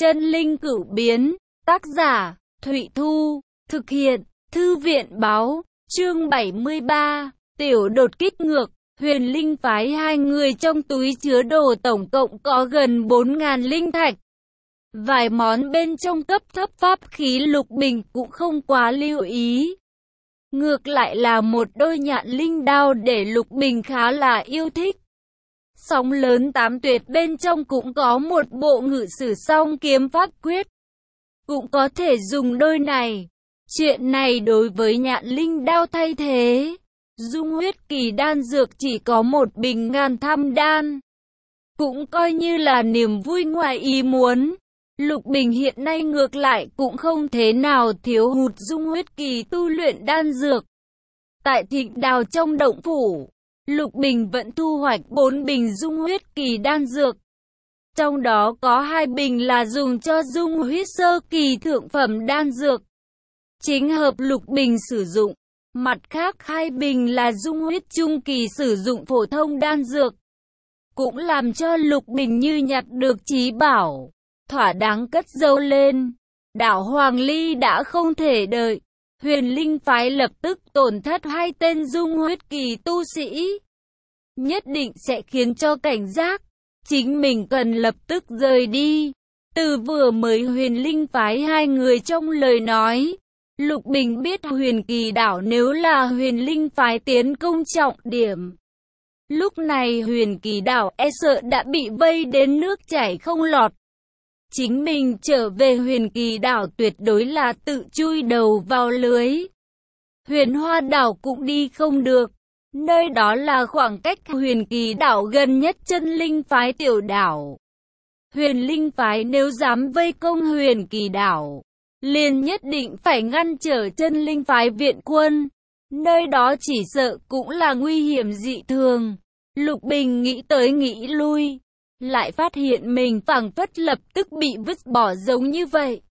Chân linh cửu biến, tác giả, Thụy Thu, thực hiện, Thư viện báo, chương 73, tiểu đột kích ngược, Huyền Linh phái hai người trong túi chứa đồ tổng cộng có gần 4.000 linh thạch. Vài món bên trong cấp thấp pháp khí Lục Bình cũng không quá lưu ý. Ngược lại là một đôi nhạn linh đao để Lục Bình khá là yêu thích. Sóng lớn tám tuyệt bên trong cũng có một bộ ngự sử song kiếm pháp quyết. Cũng có thể dùng đôi này. Chuyện này đối với nhạn linh đao thay thế. Dung huyết kỳ đan dược chỉ có một bình ngàn thăm đan. Cũng coi như là niềm vui ngoài ý muốn. Lục Bình hiện nay ngược lại cũng không thế nào thiếu hụt dung huyết kỳ tu luyện đan dược. Tại Thịnh Đào trong động phủ, Lục Bình vẫn thu hoạch 4 bình dung huyết kỳ đan dược. Trong đó có 2 bình là dùng cho dung huyết sơ kỳ thượng phẩm đan dược. Chính hợp Lục Bình sử dụng. Mặt khác 2 bình là dung huyết trung kỳ sử dụng phổ thông đan dược. Cũng làm cho Lục Bình như nhặt được chí bảo. Thỏa đáng cất giấu lên. Đảo Hoàng Ly đã không thể đợi. Huyền Linh phái lập tức tổn thất 2 tên dung huyết kỳ tu sĩ. Nhất định sẽ khiến cho cảnh giác. Chính mình cần lập tức rời đi. Từ vừa mới Huyền Linh phái hai người trong lời nói. Lục Bình biết Huyền Kỳ đảo nếu là Huyền Linh phái tiến công trọng điểm. Lúc này Huyền Kỳ đảo e sợ đã bị vây đến nước chảy không lọt. Chính mình trở về Huyền Kỳ đảo tuyệt đối là tự chui đầu vào lưới. Huyền Hoa đảo cũng đi không được. Nơi đó là khoảng cách Huyền Kỳ đảo gần nhất chân linh phái tiểu đảo. Huyền Linh phái nếu dám vây công Huyền Kỳ đảo, liền nhất định phải ngăn trở chân linh phái viện quân. Nơi đó chỉ sợ cũng là nguy hiểm dị thường. Lục Bình nghĩ tới nghĩ lui. Lại phát hiện mình phảng phất lập tức bị vứt bỏ giống như vậy.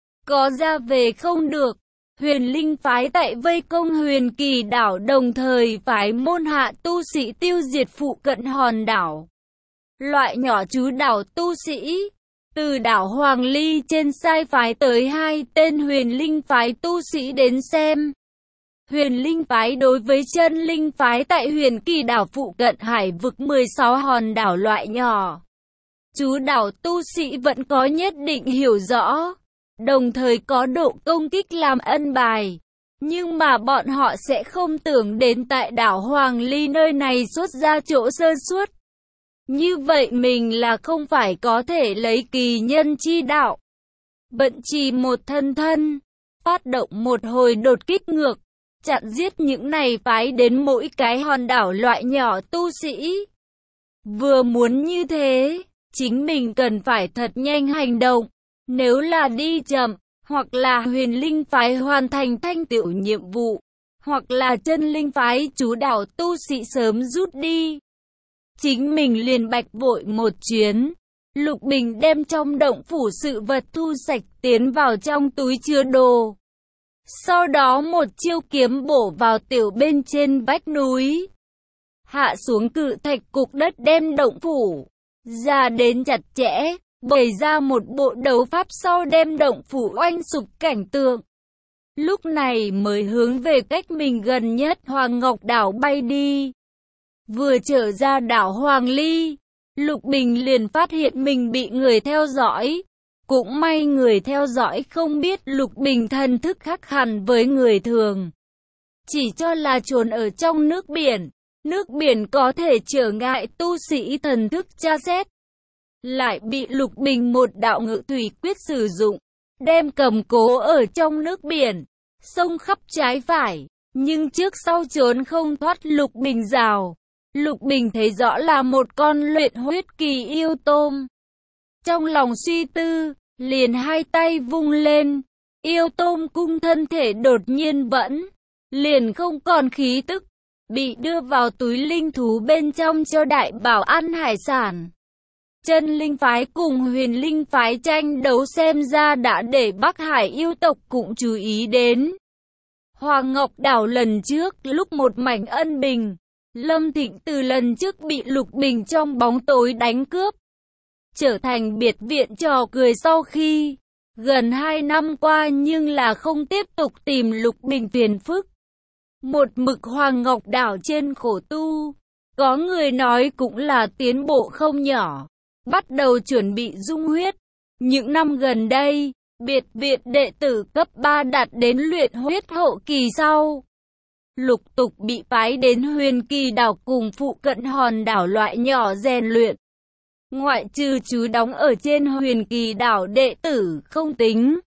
Có ra về không được. Huyền Linh phái tại vây công Huyền Kỳ đảo đồng thời phái môn hạ tu sĩ tiêu diệt phụ cận hòn đảo. Loại nhỏ chú đảo tu sĩ. Từ đảo Hoàng Ly trên sai phái tới 2 tên Huyền Linh phái tu sĩ đến xem. Huyền Linh phái đối với chân linh phái tại Huyền Kỳ đảo phụ cận hải vực 16 hòn đảo loại nhỏ. Chú đảo tu sĩ vẫn có nhất định hiểu rõ, đồng thời có độ công kích làm ân bài. Nhưng mà bọn họ sẽ không tưởng đến tại đảo Hoàng Ly nơi này xuất ra chỗ sơ suất. Như vậy mình là không phải có thể lấy kỳ nhân chi đạo. Vận trì một thân, phát động một hồi đột kích ngược, chặn giết những này phái đến mỗi cái hòn đảo loại nhỏ tu sĩ. Vừa muốn như thế, chính mình cần phải thật nhanh hành động. Nếu là đi chậm, hoặc là Huyền Linh phái hoàn thành thanh tựu nhiệm vụ, hoặc là chân linh phái chú đảo tu sĩ sớm rút đi, chính mình liền bạch vội một chuyến. Lục Bình đem trong động phủ sự vật thu sạch tiến vào trong túi chứa đồ. Sau đó một chiêu kiếm bổ vào tiểu bên trên vách núi. Hạ xuống cự thạch cục đất đem động phủ ra đến chặt chẽ, bày ra một bộ đấu pháp sau đem động phủ oanh sụp cảnh tượng. Lúc này mới hướng về cách mình gần nhất Hoàng Ngọc đảo bay đi. Vừa trở ra đảo Hoàng Ly, Lục Bình liền phát hiện mình bị người theo dõi. Cũng may người theo dõi không biết Lục Bình thần thức khác hẳn với người thường. Chỉ cho là trốn ở trong nước biển. Nước biển có thể trở ngại tu sĩ thần thức tra xét. Lại bị Lục Bình một đạo ngự thủy quyết sử dụng, đem cầm cố ở trong nước biển, sông khắp trái phải, nhưng trước sau trốn không thoát Lục Bình rào. Lục Bình thấy rõ là một con luyện huyết kỳ yêu tôm. Trong lòng suy tư, liền hai tay vung lên, yêu tôm cung thân thể đột nhiên vẫn, liền không còn khí tức, bị đưa vào túi linh thú bên trong cho đại bảo ăn hải sản. Chân linh phái cùng Huyền Linh phái tranh đấu xem ra đã để Bắc Hải yêu tộc cũng chú ý đến. Hoàng Ngọc đảo lần trước lúc một mảnh ân bình, Lâm Thịnh từ lần trước bị Lục Bình trong bóng tối đánh cướp. trở thành biệt viện trò cười sau khi gần 2 năm qua nhưng là không tiếp tục tìm Lục Bình phiền phức. Một mực Hoàng Ngọc Đảo trên khổ tu, có người nói cũng là tiến bộ không nhỏ, bắt đầu chuẩn bị dung huyết. Những năm gần đây, biệt viện đệ tử cấp 3 đạt đến luyện huyết hậu kỳ sau, lục tục bị phái đến Huyền Kỳ đảo cùng phụ cận hòn đảo loại nhỏ rèn luyện. Ngoại trừ chứ đóng ở trên Huyền Kỳ đảo đệ tử không tính,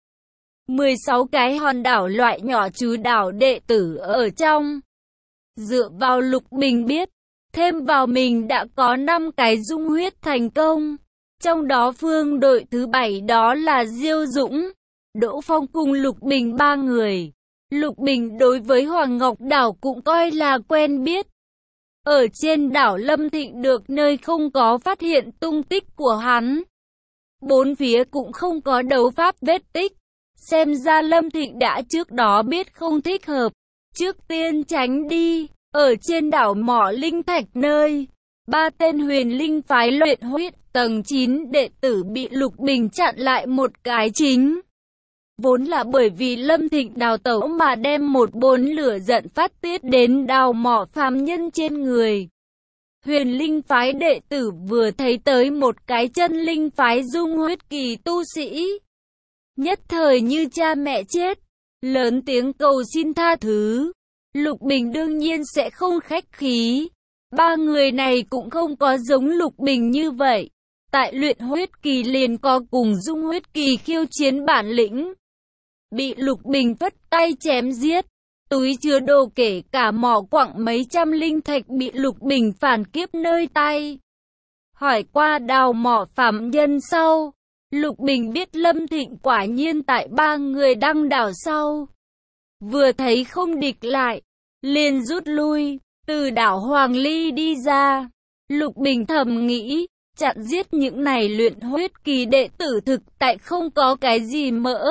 16 cái hòn đảo loại nhỏ chứ đảo đệ tử ở trong. Dựa vào Lục Bình biết, thêm vào mình đã có 5 cái dung huyết thành công. Trong đó phương đội thứ 7 đó là Diêu Dũng, Đỗ Phong cùng Lục Bình 3 người. Lục Bình đối với Hoàng Ngọc Đảo cũng coi là quen biết. Ở trên đảo Lâm Thịnh được nơi không có phát hiện tung tích của hắn. Bốn phía cũng không có đấu pháp vết tích. Xem ra Lâm Thịnh đã trước đó biết không thích hợp, trước tiên tránh đi. Ở trên đảo Mỏ Linh Thạch nơi 3 tên huyền linh phái luyện huyết tầng 9 đệ tử bị Lục Bình chặn lại một cái chính. Vốn là bởi vì Lâm Thịnh đào tẩu mà đem một bồn lửa giận phát tiết đến đào mỏ phàm nhân trên người. Huyền linh phái đệ tử vừa thấy tới một cái chân linh phái dung huyết kỳ tu sĩ, nhất thời như cha mẹ chết, lớn tiếng cầu xin tha thứ. Lục Bình đương nhiên sẽ không khách khí. 3 người này cũng không có giống Lục Bình như vậy. Tại luyện huyết kỳ liền có cùng dung huyết kỳ khiêu chiến bản lĩnh. Bị Lục Bình phất tay chém giết. Túi chứa đồ kể cả mỏ quặng mấy trăm linh thạch bị Lục Bình phản kiếp nơi tay. Hỏi qua đào mỏ phạm nhân sau, Lục Bình biết Lâm Thịnh quả nhiên tại 3 người đang đào sau. Vừa thấy không địch lại, liền rút lui, từ đảo Hoàng Ly đi ra. Lục Bình thầm nghĩ, chặn giết những này luyện huyết kỳ đệ tử thực tại không có cái gì mỡ.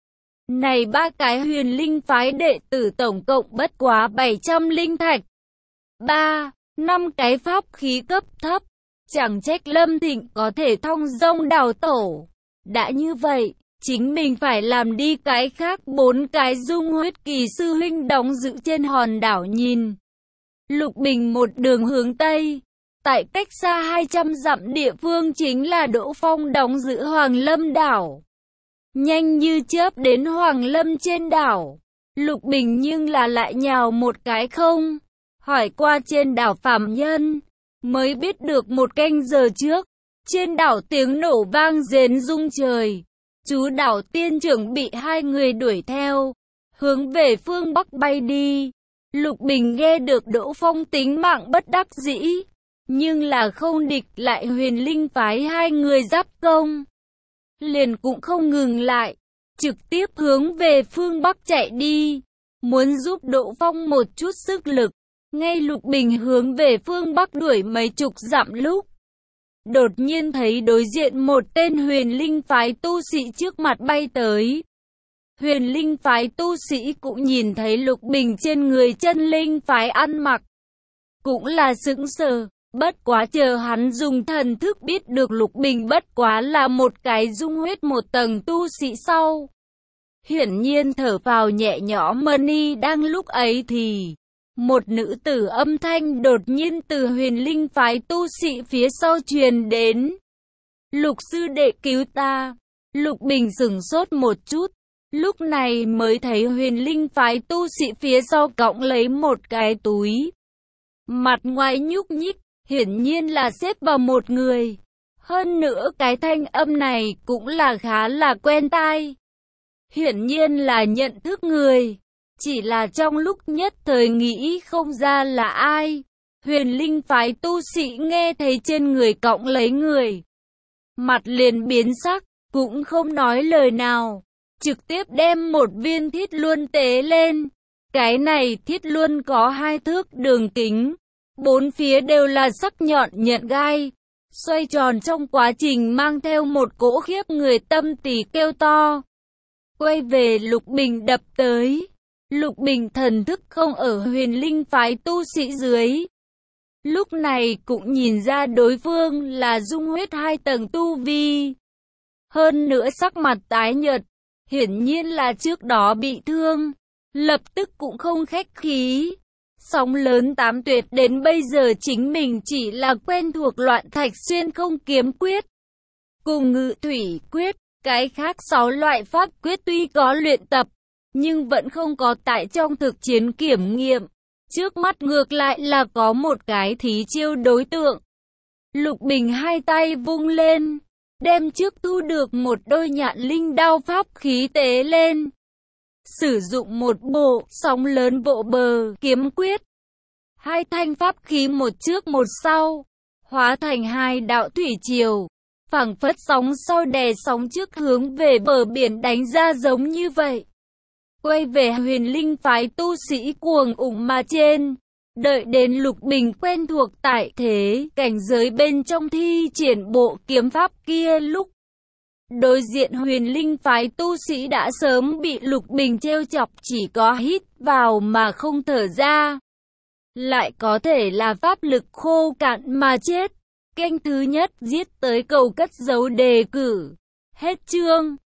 Này 3 cái huyền linh phái đệ tử tổng cộng bất quá 700 linh thạch. 5 cái pháp khí cấp thấp, chẳng trách Lâm Thịnh có thể thong dong đào tổ. Đã như vậy, chính mình phải làm đi cái khác. 4 cái dung huyết kỳ sư huynh đóng giữ trên hòn đảo nhìn. Lục Bình một đường hướng Tây. Tại cách xa 200 dặm địa phương chính là Đỗ Phong đóng giữ Hoàng Lâm đảo. Nhanh như chớp đến Hoàng Lâm trên đảo. Lục Bình nhưng là lại nhào một cái không. Hỏi qua trên đảo phàm nhân, mới biết được một canh giờ trước, trên đảo tiếng nổ vang rền rung trời. Chú đảo tiên trưởng bị 2 người đuổi theo, hướng về phương Bắc bay đi. Lục Bình nghe được Đỗ Phong tính mạng bất đắc dĩ, nhưng là không địch lại huyền linh phái 2 người giáp công. Liền cũng không ngừng lại, trực tiếp hướng về phương Bắc chạy đi, muốn giúp Đỗ Phong một chút sức lực. Ngay Lục Bình hướng về phương Bắc đuổi mấy chục dặm lúc, đột nhiên thấy đối diện một tên huyền linh phái tu sĩ trước mặt bay tới. Huyền linh phái tu sĩ cũng nhìn thấy Lục Bình trên người chân linh phái ăn mặc, cũng là sững sờ. Bất quá chờ hắn dùng thần thức biết được Lục Bình bất quá là một cái dung huyết một tầng tu sĩ sau, hiển nhiên thở vào nhẹ nhõm. Mani đang lúc ấy thì một nữ tử âm thanh đột nhiên từ huyền linh phái tu sĩ phía sau truyền đến. Lục sư đệ cứu ta. Lục Bình sửng sốt một chút, lúc này mới thấy huyền linh phái tu sĩ phía sau cõng lấy một cái túi. Mặt ngoài nhúc nhích, hiển nhiên là xếp vào một người. Hơn nữa cái thanh âm này cũng là khá là quen tai. Hiển nhiên là nhận thức người. Chỉ là trong lúc nhất thời nghĩ không ra là ai. Huyền linh phái tu sĩ nghe thấy trên người cõng lấy người, mặt liền biến sắc, cũng không nói lời nào, trực tiếp đem một viên thiết luân tế lên. Cái này thiết luân có 2 thước đường kính, 4 phía đều là sắc nhọn nhận gai, xoay tròn trong quá trình mang theo một cỗ khiếp người tâm tỳ kêu to. Quay về Lục Bình đập tới. Lục Bình thần thức không ở huyền linh phái tu sĩ dưới. lúc này cũng nhìn ra đối phương là dung huyết 2 tầng tu vi. Hơn nữa sắc mặt tái nhợt, hiển nhiên là trước đó bị thương, lập tức cũng không khách khí. Sóng lớn 8 tuyệt đến bây giờ chính mình chỉ là quen thuộc Loạn Thạch Xuyên Không Kiếm Quyết cùng Ngự Thủy Quyết, cái khác 6 loại pháp quyết tuy có luyện tập, nhưng vẫn không có tại trong thực chiến kiểm nghiệm. Trước mắt ngược lại là có một cái thí chiêu đối tượng. Lục Bình hai tay vung lên, đem trước thu được một đôi nhạn linh đao pháp khí tế lên. Sử dụng một bộ sóng lớn vỗ bờ kiếm quyết. Hai thanh pháp khí một trước một sau, hóa thành hai đạo thủy triều. Phảng phất sóng sau đè sóng trước hướng về bờ biển đánh ra giống như vậy. Quay về Huyền Linh phái tu sĩ cuồng ủng mà trên. Đợi đến Lục Bình quen thuộc tại thế cảnh giới bên trong thi triển bộ kiếm pháp kia lúc. Đối diện Huyền Linh phái tu sĩ đã sớm bị Lục Bình trêu chọc, chỉ có hít vào mà không thở ra. Lại có thể là pháp lực khô cạn mà chết. Canh thứ nhất giết tới cầu cất dấu đề cử. Hết chương.